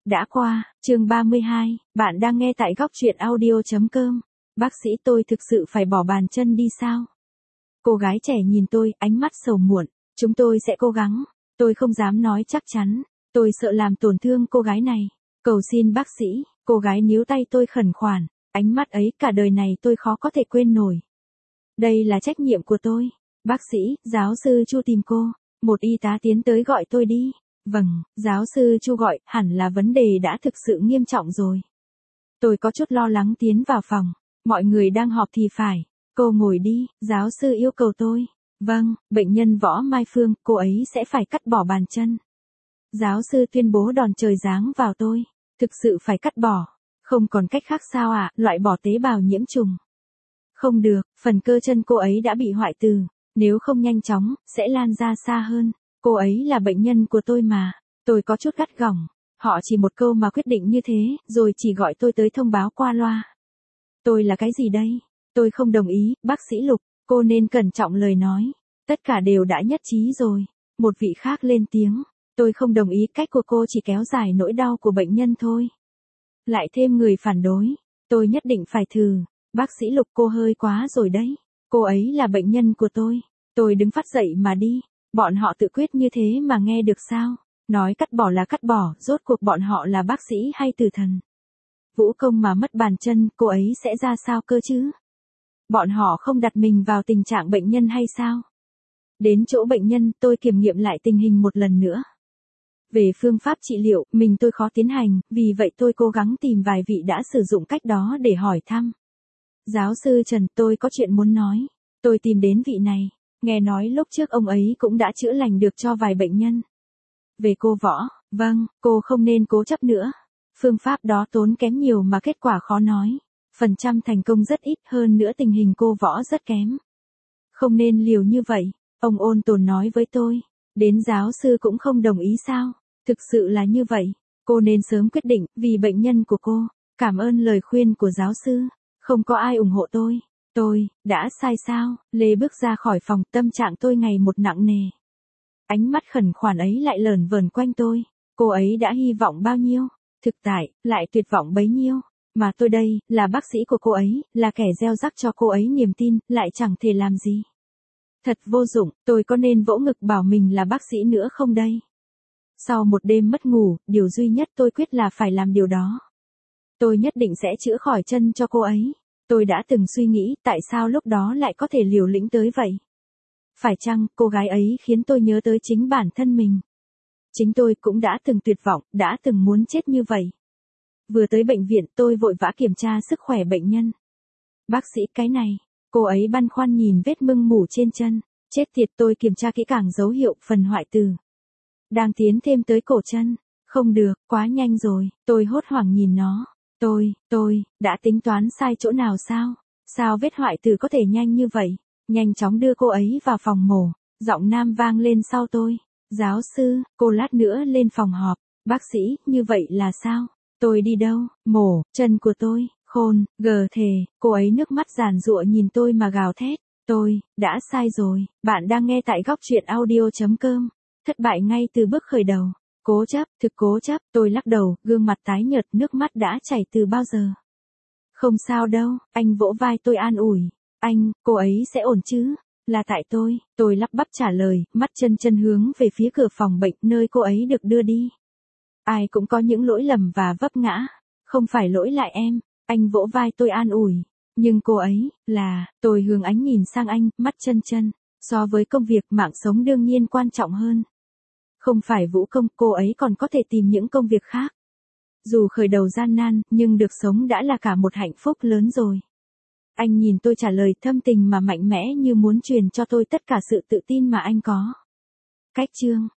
Đã qua, chương 32, bạn đang nghe tại góc truyện audio.com. Bác sĩ tôi thực sự phải bỏ bàn chân đi sao? Cô gái trẻ nhìn tôi, ánh mắt sầu muộn. Chúng tôi sẽ cố gắng. Tôi không dám nói chắc chắn. Tôi sợ làm tổn thương cô gái này. Cầu xin bác sĩ, cô gái níu tay tôi khẩn khoản. Ánh mắt ấy cả đời này tôi khó có thể quên nổi. Đây là trách nhiệm của tôi. Bác sĩ, giáo sư Chu tìm cô. Một y tá tiến tới gọi tôi đi. Vâng, giáo sư Chu gọi, hẳn là vấn đề đã thực sự nghiêm trọng rồi. Tôi có chút lo lắng tiến vào phòng. Mọi người đang họp thì phải. Cô ngồi đi, giáo sư yêu cầu tôi. Vâng, bệnh nhân Võ Mai Phương, cô ấy sẽ phải cắt bỏ bàn chân. Giáo sư tuyên bố đòn trời giáng vào tôi. Thực sự phải cắt bỏ. Không còn cách khác sao ạ, loại bỏ tế bào nhiễm trùng. Không được, phần cơ chân cô ấy đã bị hoại tử. Nếu không nhanh chóng, sẽ lan ra xa hơn. Cô ấy là bệnh nhân của tôi mà. Tôi có chút gắt gỏng. Họ chỉ một câu mà quyết định như thế, rồi chỉ gọi tôi tới thông báo qua loa. Tôi là cái gì đây? Tôi không đồng ý, bác sĩ Lục, cô nên cẩn trọng lời nói. Tất cả đều đã nhất trí rồi. Một vị khác lên tiếng. Tôi không đồng ý, cách của cô chỉ kéo dài nỗi đau của bệnh nhân thôi. Lại thêm người phản đối. Tôi nhất định phải thử. Bác sĩ Lục, cô hơi quá rồi đấy. Cô ấy là bệnh nhân của tôi. Tôi đứng phát dậy mà đi. Bọn họ tự quyết như thế mà nghe được sao? Nói cắt bỏ là cắt bỏ, rốt cuộc bọn họ là bác sĩ hay tử thần? Vũ công mà mất bàn chân, cô ấy sẽ ra sao cơ chứ? Bọn họ không đặt mình vào tình trạng bệnh nhân hay sao? Đến chỗ bệnh nhân, tôi kiểm nghiệm lại tình hình một lần nữa. Về phương pháp trị liệu, tôi khó tiến hành, vì vậy tôi cố gắng tìm vài vị đã sử dụng cách đó để hỏi thăm. Giáo sư Trần, tôi có chuyện muốn nói. Tôi tìm đến vị này. Nghe nói lúc trước ông ấy cũng đã chữa lành được cho vài bệnh nhân. Về cô Võ, vâng, cô không nên cố chấp nữa. Phương pháp đó tốn kém nhiều mà kết quả khó nói. Phần trăm thành công rất ít, hơn nữa tình hình cô Võ rất kém. Không nên liều như vậy, ông ôn tồn nói với tôi. Đến giáo sư cũng không đồng ý sao? Thực sự là như vậy. Cô nên sớm quyết định, vì bệnh nhân của cô. Cảm ơn lời khuyên của giáo sư. Không có ai ủng hộ tôi. Tôi, đã sai sao? Lê bước ra khỏi phòng, tâm trạng tôi ngày một nặng nề. Ánh mắt khẩn khoản ấy lại lởn vởn quanh tôi. Cô ấy đã hy vọng bao nhiêu? Thực tại, lại tuyệt vọng bấy nhiêu? Mà tôi đây, là bác sĩ của cô ấy, là kẻ gieo rắc cho cô ấy niềm tin, lại chẳng thể làm gì. Thật vô dụng, tôi có nên vỗ ngực bảo mình là bác sĩ nữa không đây? Sau một đêm mất ngủ, điều duy nhất tôi quyết là phải làm điều đó. Tôi nhất định sẽ chữa khỏi chân cho cô ấy. Tôi đã từng suy nghĩ tại sao lúc đó lại có thể liều lĩnh tới vậy. Phải chăng cô gái ấy khiến tôi nhớ tới chính bản thân mình. Chính tôi cũng đã từng tuyệt vọng, đã từng muốn chết như vậy. Vừa tới bệnh viện tôi vội vã kiểm tra sức khỏe bệnh nhân. Bác sĩ, cái này. Cô ấy băn khoăn nhìn vết mưng mủ trên chân. Chết tiệt, tôi kiểm tra kỹ càng dấu hiệu phần hoại tử. Đang tiến thêm tới cổ chân. Không được, quá nhanh rồi. Tôi hốt hoảng nhìn nó. Tôi, đã tính toán sai chỗ nào sao? Sao vết hoại tử có thể nhanh như vậy? Nhanh chóng đưa cô ấy vào phòng mổ. Giọng nam vang lên sau tôi. Giáo sư, cô lát nữa lên phòng họp. Bác sĩ, như vậy là sao? Tôi đi đâu? Mổ, chân của tôi, khôn, gờ thề. Cô ấy nước mắt giàn giụa nhìn tôi mà gào thét. Tôi, đã sai rồi. Bạn đang nghe tại góc truyện audio.com. Thất bại ngay từ bước khởi đầu. Cố chấp, thực cố chấp, tôi lắc đầu, gương mặt tái nhợt, nước mắt đã chảy từ bao giờ. Không sao đâu, anh vỗ vai tôi an ủi. Anh, cô ấy sẽ ổn chứ? Là tại tôi lắp bắp trả lời, mắt chân hướng về phía cửa phòng bệnh nơi cô ấy được đưa đi. Ai cũng có những lỗi lầm và vấp ngã. Không phải lỗi lại em, anh vỗ vai tôi an ủi. Nhưng cô ấy, tôi hướng ánh nhìn sang anh, mắt chân. So với công việc, mạng sống đương nhiên quan trọng hơn. Không phải vũ công, cô ấy còn có thể tìm những công việc khác. Dù khởi đầu gian nan, nhưng được sống đã là cả một hạnh phúc lớn rồi. Anh nhìn tôi trả lời thâm tình mà mạnh mẽ như muốn truyền cho tôi tất cả sự tự tin mà anh có. Cách chương